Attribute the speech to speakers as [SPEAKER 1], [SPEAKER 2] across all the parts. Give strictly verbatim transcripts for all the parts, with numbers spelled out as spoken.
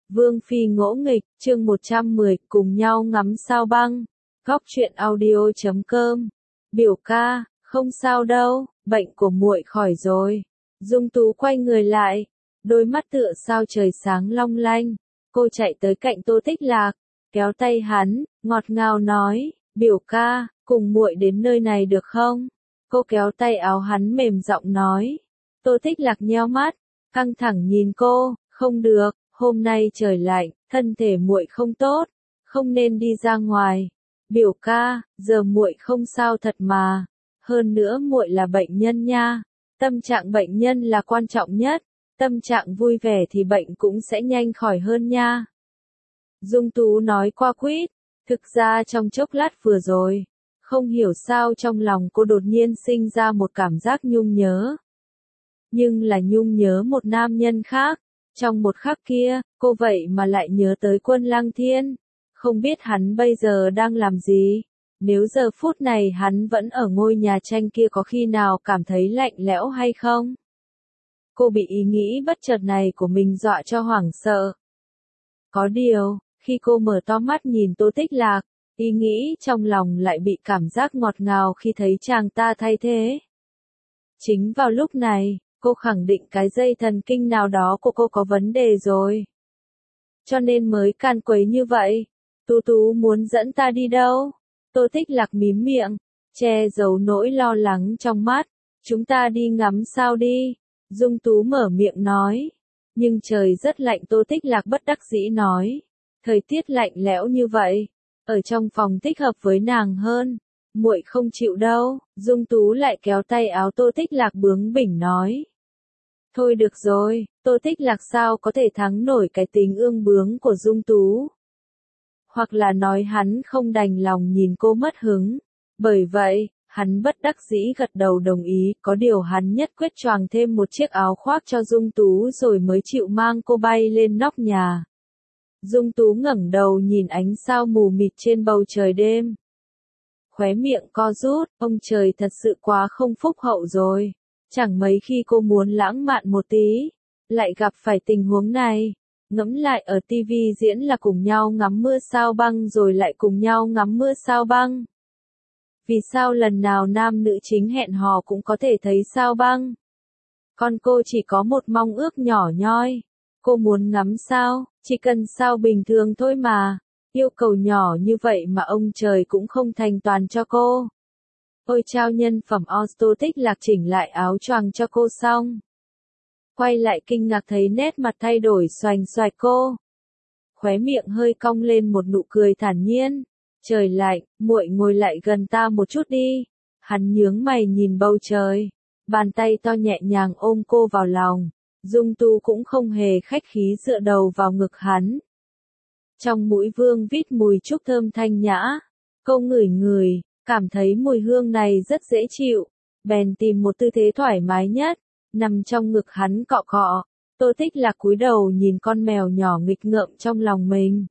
[SPEAKER 1] Vương Phi ngỗ nghịch, chương một trăm mười, cùng nhau ngắm sao băng. Góc truyện audio chấm com. Biểu ca, không sao đâu, bệnh của muội khỏi rồi. Dung Tú quay người lại, đôi mắt tựa sao trời sáng long lanh. Cô chạy tới cạnh Tô Tích Lạc, kéo tay hắn, ngọt ngào nói, biểu ca, cùng muội đến nơi này được không? Cô kéo tay áo hắn mềm giọng nói. Tô Tích Lạc nheo mắt, căng thẳng nhìn cô, không được, hôm nay trời lạnh, thân thể muội không tốt, không nên đi ra ngoài. Biểu ca, giờ muội không sao thật mà, hơn nữa muội là bệnh nhân nha, tâm trạng bệnh nhân là quan trọng nhất, tâm trạng vui vẻ thì bệnh cũng sẽ nhanh khỏi hơn nha. Dung Tú nói qua quýt, thực ra trong chốc lát vừa rồi, không hiểu sao trong lòng cô đột nhiên sinh ra một cảm giác nhung nhớ. Nhưng là nhung nhớ một nam nhân khác, trong một khắc kia, cô vậy mà lại nhớ tới Quân Lăng Thiên, không biết hắn bây giờ đang làm gì, nếu giờ phút này hắn vẫn ở ngôi nhà tranh kia có khi nào cảm thấy lạnh lẽo hay không? Cô bị ý nghĩ bất chợt này của mình dọa cho hoảng sợ. Có điều, khi cô mở to mắt nhìn Tô Tích Lạc, ý nghĩ trong lòng lại bị cảm giác ngọt ngào khi thấy chàng ta thay thế. Chính vào lúc này, cô khẳng định cái dây thần kinh nào đó của cô có vấn đề rồi. Cho nên mới can quấy như vậy. Tú Tú muốn dẫn ta đi đâu? Tô Tích Lạc mím miệng, che giấu nỗi lo lắng trong mắt. Chúng ta đi ngắm sao đi. Dung Tú mở miệng nói. Nhưng trời rất lạnh, Tô Tích Lạc bất đắc dĩ nói. Thời tiết lạnh lẽo như vậy, ở trong phòng thích hợp với nàng hơn. Muội không chịu đâu. Dung Tú lại kéo tay áo Tô Tích Lạc bướng bỉnh nói. Thôi được rồi, Tô Tích Lạc sao có thể thắng nổi cái tính ương bướng của Dung Tú. Hoặc là nói hắn không đành lòng nhìn cô mất hứng. Bởi vậy, hắn bất đắc dĩ gật đầu đồng ý, có điều hắn nhất quyết choàng thêm một chiếc áo khoác cho Dung Tú rồi mới chịu mang cô bay lên nóc nhà. Dung Tú ngẩng đầu nhìn ánh sao mù mịt trên bầu trời đêm. Khóe miệng co rút, ông trời thật sự quá không phúc hậu rồi. Chẳng mấy khi cô muốn lãng mạn một tí, lại gặp phải tình huống này. Ngẫm lại ở tivi diễn là cùng nhau ngắm mưa sao băng rồi lại cùng nhau ngắm mưa sao băng. Vì sao lần nào nam nữ chính hẹn hò cũng có thể thấy sao băng? Còn cô chỉ có một mong ước nhỏ nhoi. Cô muốn ngắm sao, chỉ cần sao bình thường thôi mà. Yêu cầu nhỏ như vậy mà ông trời cũng không thành toàn cho cô. Ôi trao nhân phẩm Tô Tích Lạc chỉnh lại áo choàng cho cô xong. Quay lại kinh ngạc thấy nét mặt thay đổi xoành xoạch cô. Khóe miệng hơi cong lên một nụ cười thản nhiên. Trời lạnh, muội ngồi lại gần ta một chút đi. Hắn nhướng mày nhìn bầu trời. Bàn tay to nhẹ nhàng ôm cô vào lòng. Dung Tú cũng không hề khách khí dựa đầu vào ngực hắn. Trong mũi Vương vít mùi trúc thơm thanh nhã. Cô ngửi ngửi, cảm thấy mùi hương này rất dễ chịu. Bèn tìm một tư thế thoải mái nhất, nằm trong ngực hắn cọ cọ. Tô Tích Lạc cúi đầu nhìn con mèo nhỏ nghịch ngợm trong lòng mình.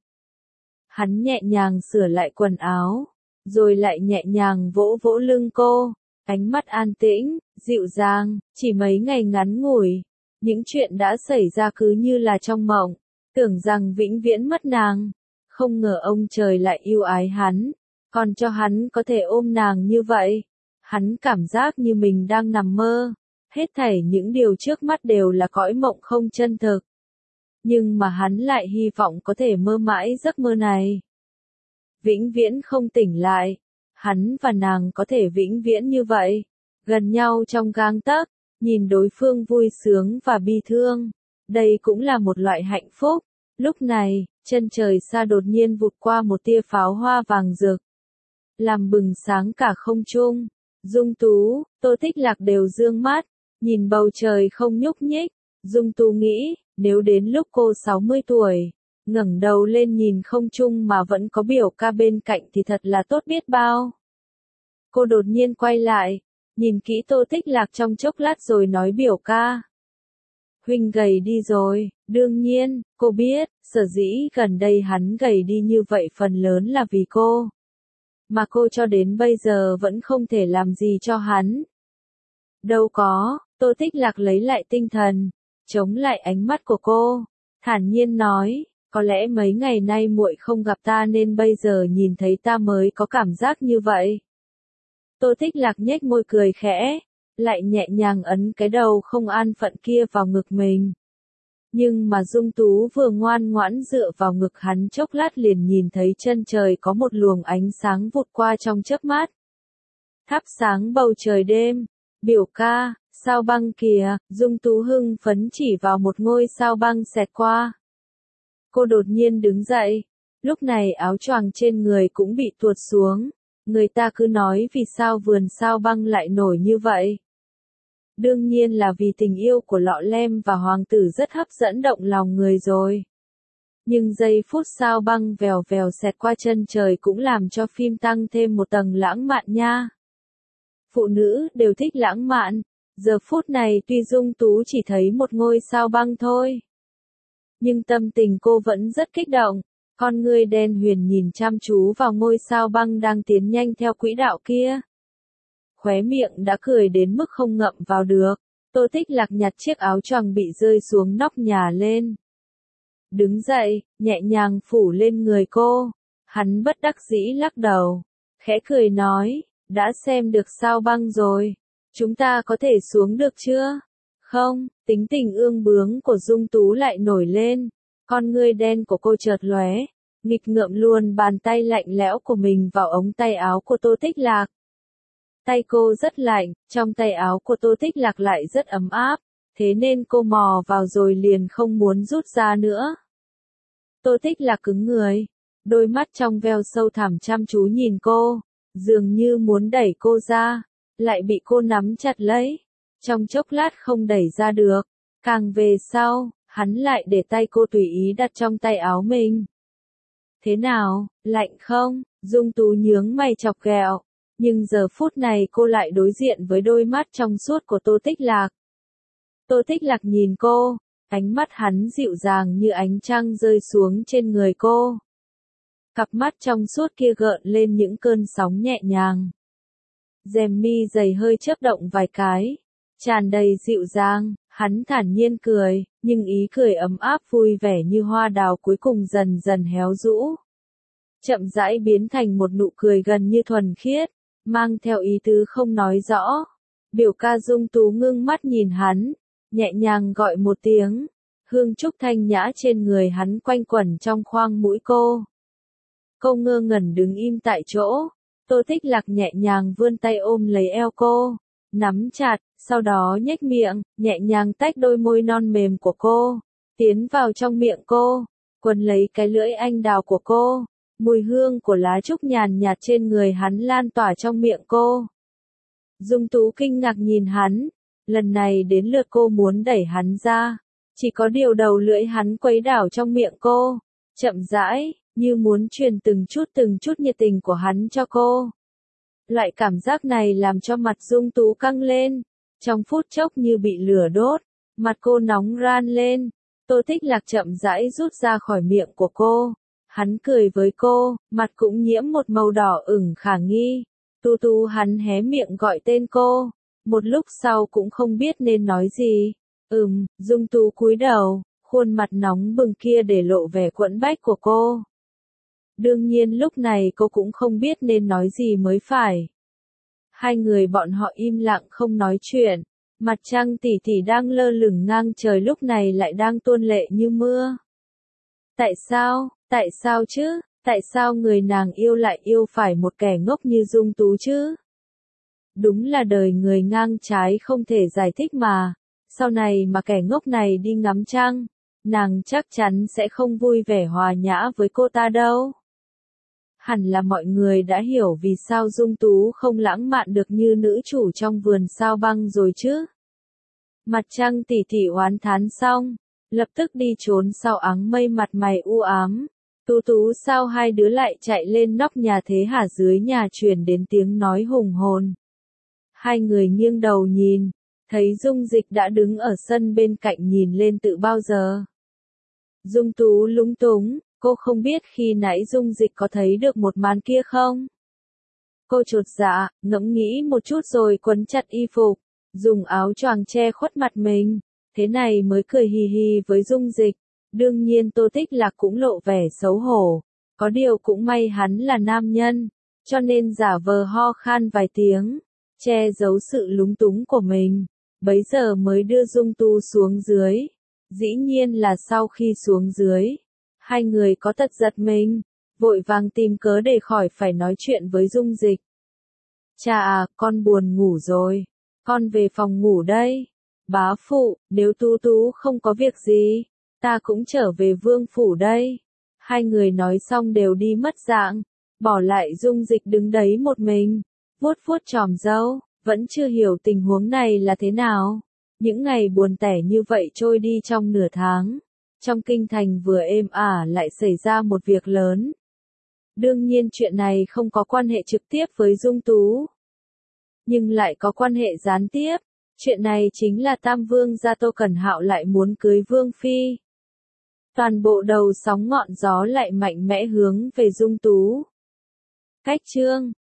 [SPEAKER 1] Hắn nhẹ nhàng sửa lại quần áo, rồi lại nhẹ nhàng vỗ vỗ lưng cô. Ánh mắt an tĩnh, dịu dàng, chỉ mấy ngày ngắn ngủi. Những chuyện đã xảy ra cứ như là trong mộng, tưởng rằng vĩnh viễn mất nàng. Không ngờ ông trời lại yêu ái hắn, còn cho hắn có thể ôm nàng như vậy. Hắn cảm giác như mình đang nằm mơ. Hết thảy những điều trước mắt đều là cõi mộng không chân thực. Nhưng mà hắn lại hy vọng có thể mơ mãi giấc mơ này. Vĩnh viễn không tỉnh lại. Hắn và nàng có thể vĩnh viễn như vậy. Gần nhau trong gang tấc, nhìn đối phương vui sướng và bi thương. Đây cũng là một loại hạnh phúc. Lúc này, chân trời xa đột nhiên vụt qua một tia pháo hoa vàng rực. Làm bừng sáng cả không trung. Dung Tú, Tô Tích Lạc đều dương mắt, nhìn bầu trời không nhúc nhích. Dung Tú nghĩ, nếu đến lúc cô sáu mươi tuổi, ngẩng đầu lên nhìn không trung mà vẫn có biểu ca bên cạnh thì thật là tốt biết bao. Cô đột nhiên quay lại, nhìn kỹ Tô Tích Lạc trong chốc lát rồi nói biểu ca. Huynh gầy đi rồi, đương nhiên, cô biết, sở dĩ gần đây hắn gầy đi như vậy phần lớn là vì cô. Mà cô cho đến bây giờ vẫn không thể làm gì cho hắn. Đâu có, Tô Tích Lạc lấy lại tinh thần, chống lại ánh mắt của cô, thản nhiên nói, Có lẽ mấy ngày nay muội không gặp ta nên bây giờ nhìn thấy ta mới có cảm giác như vậy. Tô Thích Lạc nhếch môi cười khẽ, lại nhẹ nhàng ấn cái đầu không an phận kia vào ngực mình. Nhưng mà Dung Tú vừa ngoan ngoãn dựa vào ngực hắn chốc lát liền nhìn thấy chân trời có một luồng ánh sáng vụt qua trong chớp mắt. Thắp sáng bầu trời đêm, biểu ca, sao băng kìa, Dung Tú hưng phấn chỉ vào một ngôi sao băng xẹt qua. Cô đột nhiên đứng dậy, lúc này áo choàng trên người cũng bị tuột xuống, người ta cứ nói vì sao vườn sao băng lại nổi như vậy. Đương nhiên là vì tình yêu của Lọ Lem và hoàng tử rất hấp dẫn động lòng người rồi. Nhưng giây phút sao băng vèo vèo xẹt qua chân trời cũng làm cho phim tăng thêm một tầng lãng mạn nha. Phụ nữ đều thích lãng mạn, giờ phút này tuy Dung Tú chỉ thấy một ngôi sao băng thôi. Nhưng tâm tình cô vẫn rất kích động, con ngươi đen huyền nhìn chăm chú vào ngôi sao băng đang tiến nhanh theo quỹ đạo kia. Khóe miệng đã cười đến mức không ngậm vào được, Tô Thích Lạc nhặt chiếc áo choàng bị rơi xuống nóc nhà lên. Đứng dậy, nhẹ nhàng phủ lên người cô, hắn bất đắc dĩ lắc đầu, khẽ cười nói, đã xem được sao băng rồi, chúng ta có thể xuống được chưa? Không, tính tình ương bướng của Dung Tú lại nổi lên, con ngươi đen của cô chợt lóe, nghịch ngợm luôn bàn tay lạnh lẽo của mình vào ống tay áo của Tô Thích Lạc. Tay cô rất lạnh, trong tay áo của Tô Thích Lạc lại rất ấm áp, thế nên cô mò vào rồi liền không muốn rút ra nữa. Tô Thích Lạc cứng người, đôi mắt trong veo sâu thẳm chăm chú nhìn cô, dường như muốn đẩy cô ra, lại bị cô nắm chặt lấy. Trong chốc lát không đẩy ra được, càng về sau, hắn lại để tay cô tùy ý đặt trong tay áo mình. Thế nào, lạnh không? Dung Tú nhướng mày chọc ghẹo, nhưng giờ phút này cô lại đối diện với đôi mắt trong suốt của Tô Thích Lạc. Tô Thích Lạc nhìn cô, ánh mắt hắn dịu dàng như ánh trăng rơi xuống trên người cô. Cặp mắt trong suốt kia gợn lên những cơn sóng nhẹ nhàng. Rèm mi dày hơi chớp động vài cái, tràn đầy dịu dàng, hắn thản nhiên cười, nhưng ý cười ấm áp vui vẻ như hoa đào cuối cùng dần dần héo rũ. Chậm rãi biến thành một nụ cười gần như thuần khiết, mang theo ý tứ không nói rõ. Biểu ca Dung Tú ngưng mắt nhìn hắn, nhẹ nhàng gọi một tiếng, hương trúc thanh nhã trên người hắn quanh quẩn trong khoang mũi cô. Cô ngơ ngẩn đứng im tại chỗ, Tô Thích Lạc nhẹ nhàng vươn tay ôm lấy eo cô, nắm chặt, sau đó nhếch miệng, nhẹ nhàng tách đôi môi non mềm của cô, tiến vào trong miệng cô, quấn lấy cái lưỡi anh đào của cô, mùi hương của lá trúc nhàn nhạt trên người hắn lan tỏa trong miệng cô. Dung Tú kinh ngạc nhìn hắn, lần này đến lượt cô muốn đẩy hắn ra, chỉ có điều đầu lưỡi hắn quấy đảo trong miệng cô, chậm rãi, như muốn truyền từng chút từng chút nhiệt tình của hắn cho cô. Loại cảm giác này làm cho mặt Dung Tú căng lên, trong phút chốc như bị lửa đốt, mặt cô nóng ran lên. Tô Thích Lạc chậm rãi rút ra khỏi miệng của cô, hắn cười với cô, mặt cũng nhiễm một màu đỏ ửng khả nghi. Tu tu hắn hé miệng gọi tên cô, một lúc sau cũng không biết nên nói gì. Ừm, Dung Tú cúi đầu, khuôn mặt nóng bừng kia để lộ vẻ quẫn bách của cô. Đương nhiên lúc này cô cũng không biết nên nói gì mới phải. Hai người bọn họ im lặng không nói chuyện, mặt trăng tỉ tỉ đang lơ lửng ngang trời lúc này lại đang tuôn lệ như mưa. Tại sao, tại sao chứ, tại sao người nàng yêu lại yêu phải một kẻ ngốc như Dung Tú chứ? Đúng là đời người ngang trái không thể giải thích mà, sau này mà kẻ ngốc này đi ngắm trăng, nàng chắc chắn sẽ không vui vẻ hòa nhã với cô ta đâu. Hẳn là mọi người đã hiểu vì sao Dung Tú không lãng mạn được như nữ chủ trong vườn sao băng rồi chứ. Mặt trăng tỉ tỉ oán thán xong, lập tức đi trốn sau áng mây mặt mày u ám. Tú tú sao hai đứa lại chạy lên nóc nhà thế hả? Dưới nhà truyền đến tiếng nói hùng hồn. Hai người nghiêng đầu nhìn, thấy Dung Dịch đã đứng ở sân bên cạnh nhìn lên tự bao giờ. Dung Tú lúng túng, cô không biết khi nãy Dung Dịch có thấy được một màn kia không? Cô chột dạ, ngẫm nghĩ một chút rồi quấn chặt y phục, dùng áo choàng che khuất mặt mình, thế này mới cười hì hì với Dung Dịch. Đương nhiên Tô Tích Lạc cũng lộ vẻ xấu hổ, có điều cũng may hắn là nam nhân, cho nên giả vờ ho khan vài tiếng, che giấu sự lúng túng của mình, bấy giờ mới đưa Dung Tu xuống dưới. Dĩ nhiên là sau khi xuống dưới, hai người có tật giật mình, vội vàng tìm cớ để khỏi phải nói chuyện với Dung Dịch. Cha à, con buồn ngủ rồi, con về phòng ngủ đây. Bá phụ, nếu Tú Tú không có việc gì, ta cũng trở về vương phủ đây. Hai người nói xong đều đi mất dạng, bỏ lại Dung Dịch đứng đấy một mình, vuốt vuốt chòm râu, vẫn chưa hiểu tình huống này là thế nào. Những ngày buồn tẻ như vậy trôi đi trong nửa tháng, trong kinh thành vừa êm ả lại xảy ra một việc lớn. Đương nhiên chuyện này không có quan hệ trực tiếp với Dung Tú, nhưng lại có quan hệ gián tiếp. Chuyện này chính là Tam Vương gia Tô Cẩn Hạo lại muốn cưới Vương Phi. Toàn bộ đầu sóng ngọn gió lại mạnh mẽ hướng về Dung Tú. Cách chương